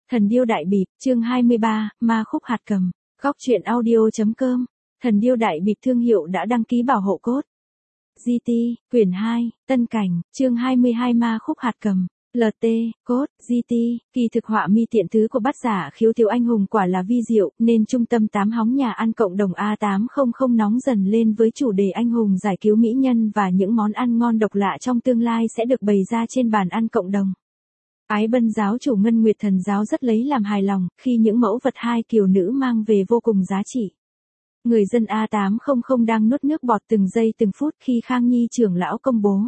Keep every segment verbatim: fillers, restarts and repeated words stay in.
Thần điêu đại bịp, chương hai mươi ba, ma khúc hạt cầm. Góc truyện audio.com. Thần điêu đại bịp thương hiệu đã đăng ký bảo hộ code. giê tê, quyển hai, Tân Cảnh, chương hai mươi hai ma khúc hạt cầm. lờ tê, code, giê tê, kỳ thực họa mi tiện tứ của bát giả khiếu thiếu anh hùng quả là vi diệu, nên trung tâm tám hóng nhà ăn cộng đồng A tám không không nóng dần lên với chủ đề anh hùng giải cứu mỹ nhân và những món ăn ngon độc lạ trong tương lai sẽ được bày ra trên bàn ăn cộng đồng. Ái Bân giáo chủ Ngân Nguyệt Thần giáo rất lấy làm hài lòng, khi những mẫu vật hai kiều nữ mang về vô cùng giá trị. Người dân A tám không không đang nuốt nước bọt từng giây từng phút khi Khang Nhi trưởng lão công bố.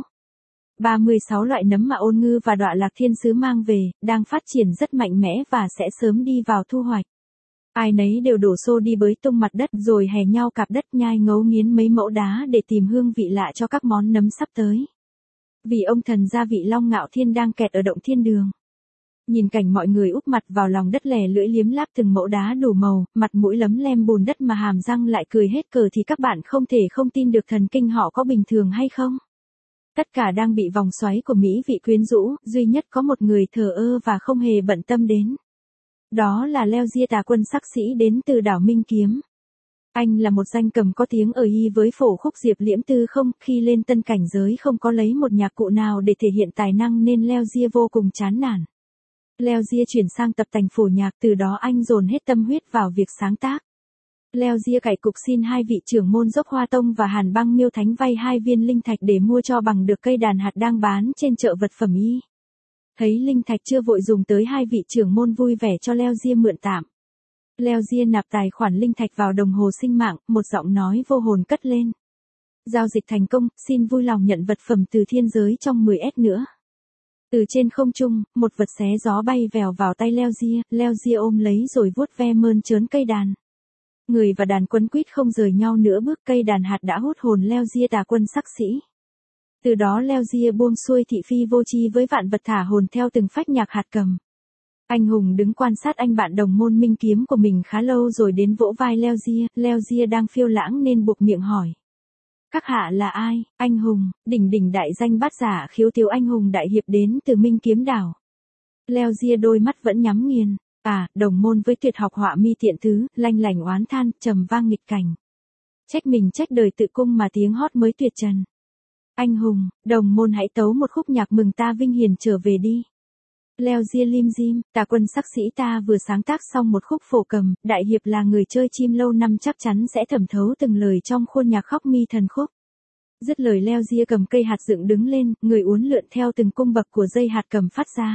ba mươi sáu loại nấm mà Ôn Ngư và Đọa Lạc Thiên Sứ mang về, đang phát triển rất mạnh mẽ và sẽ sớm đi vào thu hoạch. Ai nấy đều đổ xô đi bới tung mặt đất rồi hè nhau cạp đất nhai ngấu nghiến mấy mẫu đá để tìm hương vị lạ cho các món nấm sắp tới. Vì ông thần gia vị Long Ngạo Thiên đang kẹt ở động thiên đường. Nhìn cảnh mọi người úp mặt vào lòng đất lè lưỡi liếm láp từng mẫu đá đủ màu, mặt mũi lấm lem bùn đất mà hàm răng lại cười hết cờ thì các bạn không thể không tin được thần kinh họ có bình thường hay không. Tất cả đang bị vòng xoáy của mỹ vị quyến rũ, duy nhất có một người thờ ơ và không hề bận tâm đến. Đó là Leo Dia tà quân sắc sĩ đến từ đảo Minh Kiếm. Anh là một danh cầm có tiếng ở y với phổ khúc Diệp Liễm Tư không, khi lên tân cảnh giới không có lấy một nhạc cụ nào để thể hiện tài năng nên Leo Dia vô cùng chán nản. Leo Dia chuyển sang tập tành phổ nhạc, từ đó anh dồn hết tâm huyết vào việc sáng tác. Leo Dia cày cục xin hai vị trưởng môn Dốc Hoa Tông và Hàn Băng Miêu Thánh vay hai viên linh thạch để mua cho bằng được cây đàn hạt đang bán trên chợ vật phẩm y. Thấy linh thạch chưa vội dùng tới, hai vị trưởng môn vui vẻ cho Leo Dia mượn tạm. Leo Dia nạp tài khoản linh thạch vào đồng hồ sinh mạng, một giọng nói vô hồn cất lên. Giao dịch thành công, xin vui lòng nhận vật phẩm từ thiên giới trong mười S nữa. Từ trên không trung, một vật xé gió bay vèo vào tay Leo Dia, Leo Dia ôm lấy rồi vuốt ve mơn trớn cây đàn. Người và đàn quấn quýt không rời nhau nữa, bước cây đàn hạt đã hút hồn Leo Dia tà quân sắc sĩ. Từ đó Leo Dia buông xuôi thị phi vô tri với vạn vật, thả hồn theo từng phách nhạc hạt cầm. Anh hùng đứng quan sát anh bạn đồng môn Minh Kiếm của mình khá lâu rồi đến vỗ vai Leo Dia. Leo Dia đang phiêu lãng nên buộc miệng hỏi. Các hạ là ai? Anh hùng, đỉnh đỉnh đại danh bát giả khiếu thiếu anh hùng đại hiệp đến từ Minh Kiếm đảo. Leo Dia đôi mắt vẫn nhắm nghiền. À, đồng môn với tuyệt học họa mi tiện thứ, lanh lảnh oán than, trầm vang nghịch cảnh. Trách mình trách đời tự cung mà tiếng hót mới tuyệt trần. Anh hùng, đồng môn hãy tấu một khúc nhạc mừng ta vinh hiền trở về đi. Leo Dia lim dim, tà quân sắc sĩ ta vừa sáng tác xong một khúc phổ cầm, đại hiệp là người chơi chim lâu năm chắc chắn sẽ thẩm thấu từng lời trong khuôn nhạc khóc mi thần khúc. Dứt lời, Leo Dia cầm cây hạt dựng đứng lên, người uốn lượn theo từng cung bậc của dây hạt cầm phát ra.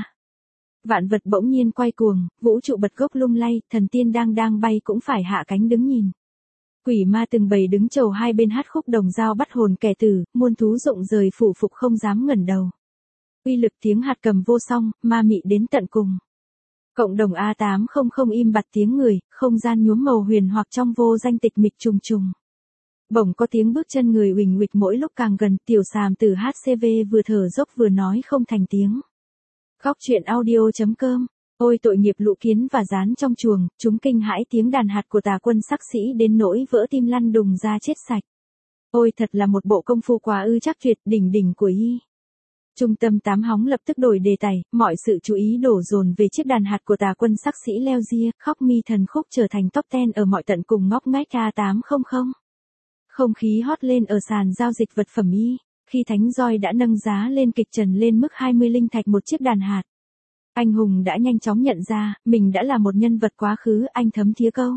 Vạn vật bỗng nhiên quay cuồng, vũ trụ bật gốc lung lay, thần tiên đang đang bay cũng phải hạ cánh đứng nhìn. Quỷ ma từng bầy đứng chầu hai bên hát khúc đồng dao bắt hồn kẻ tử, muôn thú rụng rời phủ phục không dám ngẩng đầu. Uy lực tiếng hạt cầm vô song, ma mị đến tận cùng. Cộng đồng A tám không không im bặt tiếng người, không gian nhuốm màu huyền hoặc trong vô danh tịch mịch trùng trùng. Bỗng có tiếng bước chân người uỳnh uịch mỗi lúc càng gần, tiểu xàm từ hát xê vê vừa thở dốc vừa nói không thành tiếng. Góc truyện audio.com. Ôi tội nghiệp lũ kiến và rán trong chuồng, chúng kinh hãi tiếng đàn hạt của tà quân sắc sĩ đến nỗi vỡ tim lăn đùng ra chết sạch. Ôi thật là một bộ công phu quá ư chắc tuyệt, đỉnh đỉnh của y. Trung tâm tám hóng lập tức đổi đề tài, mọi sự chú ý đổ dồn về chiếc đàn hạt của tà quân sắc sĩ Leo Dia, khóc mi thần khúc trở thành top ten ở mọi tận cùng ngóc ngách A tám không không. Không khí hot lên ở sàn giao dịch vật phẩm y, khi Thánh Roi đã nâng giá lên kịch trần lên mức hai mươi linh thạch một chiếc đàn hạt. Anh hùng đã nhanh chóng nhận ra, mình đã là một nhân vật quá khứ, anh thấm thía câu.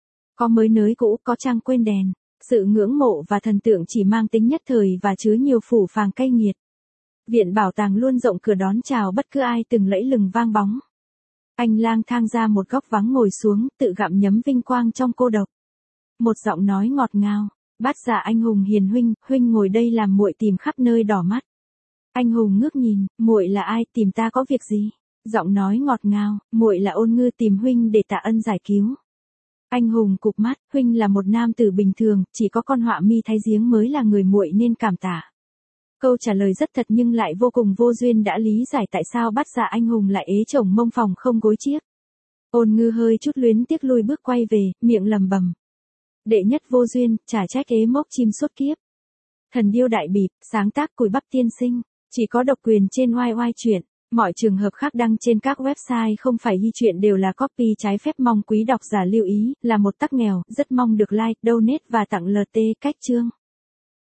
Có mới nới cũ, có trang quên đèn, sự ngưỡng mộ và thần tượng chỉ mang tính nhất thời và chứa nhiều phủ phàng cay nghiệt. Viện bảo tàng luôn rộng cửa đón chào bất cứ ai từng lẫy lừng vang bóng. Anh lang thang ra một góc vắng ngồi xuống, tự gặm nhấm vinh quang trong cô độc. Một giọng nói ngọt ngào, bát giả anh hùng hiền huynh, huynh ngồi đây làm muội tìm khắp nơi đỏ mắt. Anh hùng ngước nhìn, muội là ai, tìm ta có việc gì? Giọng nói ngọt ngào, muội là Ôn Ngư tìm huynh để tạ ân giải cứu. Anh hùng cụp mắt, huynh là một nam tử bình thường, chỉ có con họa mi thái giếng mới là người muội nên cảm tạ. Câu trả lời rất thật nhưng lại vô cùng vô duyên đã lý giải tại sao bát giả anh hùng lại ế chồng mông phòng không gối chiếc. Ôn Ngư hơi chút luyến tiếc lui bước quay về, miệng lầm bầm. Đệ nhất vô duyên, chả trách ế mốc chim suốt kiếp. Thần điêu đại bịp, sáng tác Cùi Bắp tiên sinh, chỉ có độc quyền trên oai oai chuyện. Mọi trường hợp khác đăng trên các website không phải ghi chuyện đều là copy trái phép, mong quý độc giả lưu ý, là một tác nghèo, rất mong được like, donate và tặng lờ tê. Cách chương